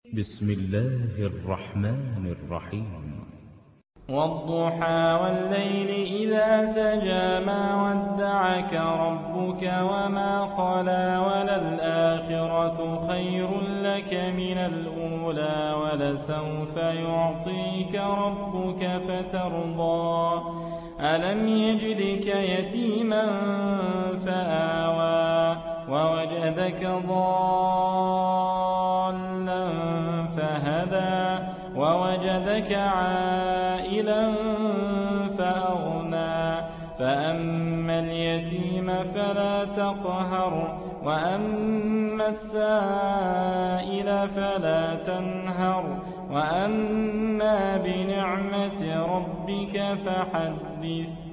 بسم الله الرحمن الرحيم. والضحى والليل إذا سجى ما ودعك ربك وما قلى وللآخرة خير لك من الأولى ولسوف يعطيك ربك فترضى ألم يجدك يتيما فآوى ووجدك ضالا فهدى ووجدك عائلا فأغنى فأما اليتيم فلا تقهر وأما السائل فلا تنهر وأما بنعمة ربك فحدث.